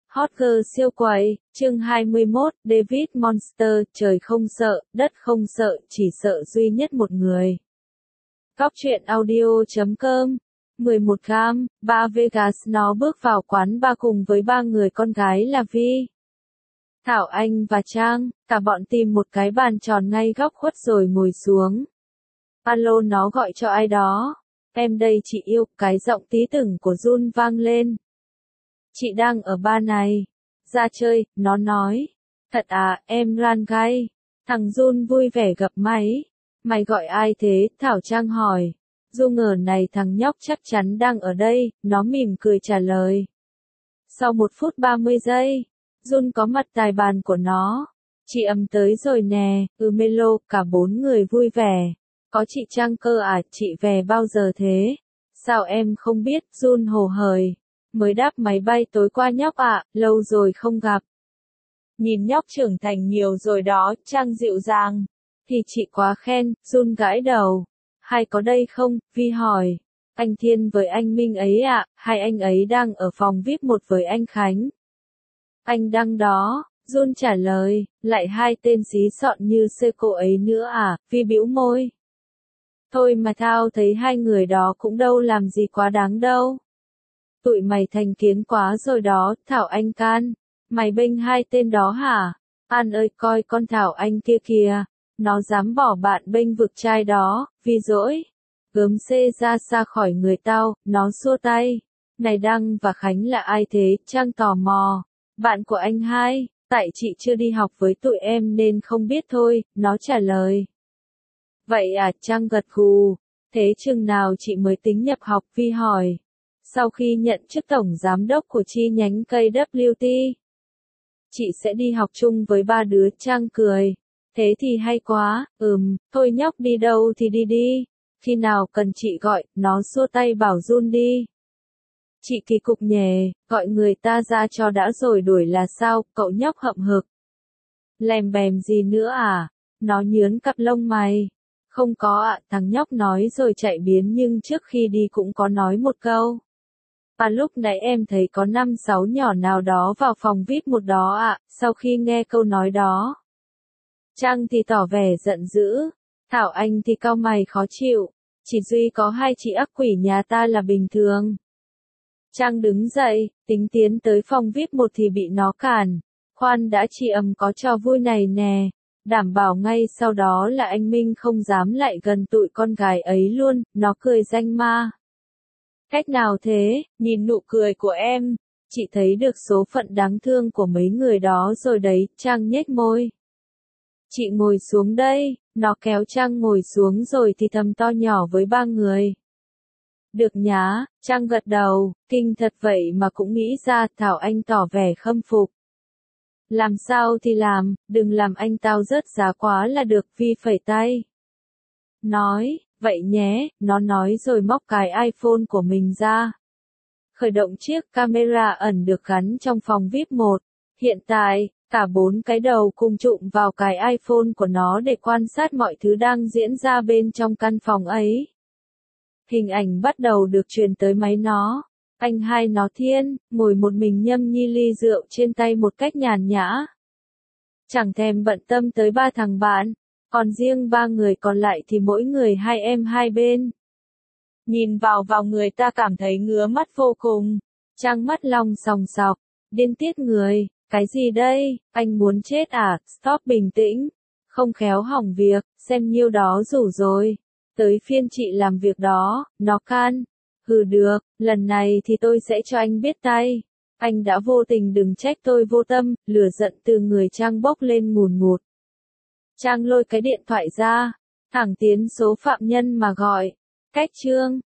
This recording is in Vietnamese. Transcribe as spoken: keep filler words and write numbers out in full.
Hot girl siêu quầy, chương hai mươi mốt, David Monster, trời không sợ, đất không sợ, chỉ sợ duy nhất một người. Góc truyện audio chấm com, mười một gam, ba Vegas nó bước vào quán bar cùng với ba người con gái là Vi, Thảo Anh và Trang, cả bọn tìm một cái bàn tròn ngay góc khuất rồi ngồi xuống. Alo nó gọi cho ai đó. Em đây chị yêu, cái giọng tí tửng của Jun vang lên. Chị đang ở bar này. Ra chơi, nó nói. Thật à, em Ran Gai. Thằng Jun vui vẻ gập máy. Mày gọi ai thế? Thảo Trang hỏi. Du ngờ này thằng nhóc chắc chắn đang ở đây, nó mỉm cười trả lời. Sau một phút ba mươi giây, Jun có mặt tại bàn của nó. Chị ấm tới rồi nè, ừ Melo, cả bốn người vui vẻ. Có chị Trang cơ à, chị về bao giờ thế? Sao em không biết, Jun hồ hởi. Mới đáp máy bay tối qua nhóc ạ, à, lâu rồi không gặp. Nhìn nhóc trưởng thành nhiều rồi đó, Trang dịu dàng. Thì chị quá khen, Jun gãi đầu. Hai có đây không? Vi hỏi. Anh Thiên với anh Minh ấy ạ, à, hai anh ấy đang ở phòng vi ai pi một với anh Khánh. Anh đang đó, Jun trả lời, lại hai tên xí xọn như sơ cô ấy nữa à, Vi bĩu môi. Thôi mà tao thấy hai người đó cũng đâu làm gì quá đáng đâu. Tụi mày thành kiến quá rồi đó, Thảo Anh can. Mày bênh hai tên đó hả? An ơi coi con Thảo Anh kia kìa. Nó dám bỏ bạn bênh vực trai đó, vì dỗi. Gớm xê ra xa khỏi người tao, nó xua tay. Này Đăng và Khánh là ai thế? Trang tò mò. Bạn của anh hai, tại chị chưa đi học với tụi em nên không biết thôi, nó trả lời. Vậy à, Trang gật gù. Thế chừng nào chị mới tính nhập học? Vi hỏi. Sau khi nhận chức tổng giám đốc của chi nhánh ca vê tê. Chị sẽ đi học chung với ba đứa, Trang cười. Thế thì hay quá, ừm, thôi nhóc đi đâu thì đi đi. Khi nào cần chị gọi, nó xua tay bảo Jun đi. Chị kỳ cục nhè, gọi người ta ra cho đã rồi đuổi là sao, cậu nhóc hậm hực. Lèm bèm gì nữa à? Nó nhướn cặp lông mày. Không có ạ, à, thằng nhóc nói rồi chạy biến nhưng trước khi đi cũng có nói một câu. Và lúc nãy em thấy có năm sáu nhỏ nào đó vào phòng vi ai pi một đó ạ, à, sau khi nghe câu nói đó. Trang thì tỏ vẻ giận dữ, Thảo Anh thì cau mày khó chịu, chỉ duy có hai chị ác quỷ nhà ta là bình thường. Trang đứng dậy, tính tiến tới phòng vi ai pi một thì bị nó cản. Khoan đã, chị ầm có trò vui này nè. Đảm bảo ngay sau đó là anh Minh không dám lại gần tụi con gái ấy luôn, nó cười danh ma. Cách nào thế? Nhìn nụ cười của em, chị thấy được số phận đáng thương của mấy người đó rồi đấy, Trang nhếch môi. Chị ngồi xuống đây, nó kéo Trang ngồi xuống rồi thì thầm to nhỏ với ba người. Được nhá, Trang gật đầu, kinh thật vậy mà cũng nghĩ ra, Thảo Anh tỏ vẻ khâm phục. Làm sao thì làm, đừng làm anh tao rớt giá quá là được, Vi phẩy tay. Nói, vậy nhé, nó nói rồi móc cái iPhone của mình ra. Khởi động chiếc camera ẩn được gắn trong phòng vi ai pi một. Hiện tại, cả bốn cái đầu cùng chụm vào cái iPhone của nó để quan sát mọi thứ đang diễn ra bên trong căn phòng ấy. Hình ảnh bắt đầu được truyền tới máy nó. Anh hai nó Thiên, ngồi một mình nhâm nhi ly rượu trên tay một cách nhàn nhã. Chẳng thèm bận tâm tới ba thằng bạn, còn riêng ba người còn lại thì mỗi người hai em hai bên. Nhìn vào vào người ta cảm thấy ngứa mắt vô cùng. Trang mắt long sòng sọc, điên tiết người, cái gì đây, anh muốn chết à, stop bình tĩnh, không khéo hỏng việc, xem nhiêu đó rủ rồi. Tới phiên chị làm việc đó, nó can. Hừ được, lần này thì tôi sẽ cho anh biết tay. Anh đã vô tình đừng trách tôi vô tâm, lửa giận từ người Trang bốc lên ngùn ngụt. Trang lôi cái điện thoại ra, thẳng tiến số phạm nhân mà gọi. Cách chương.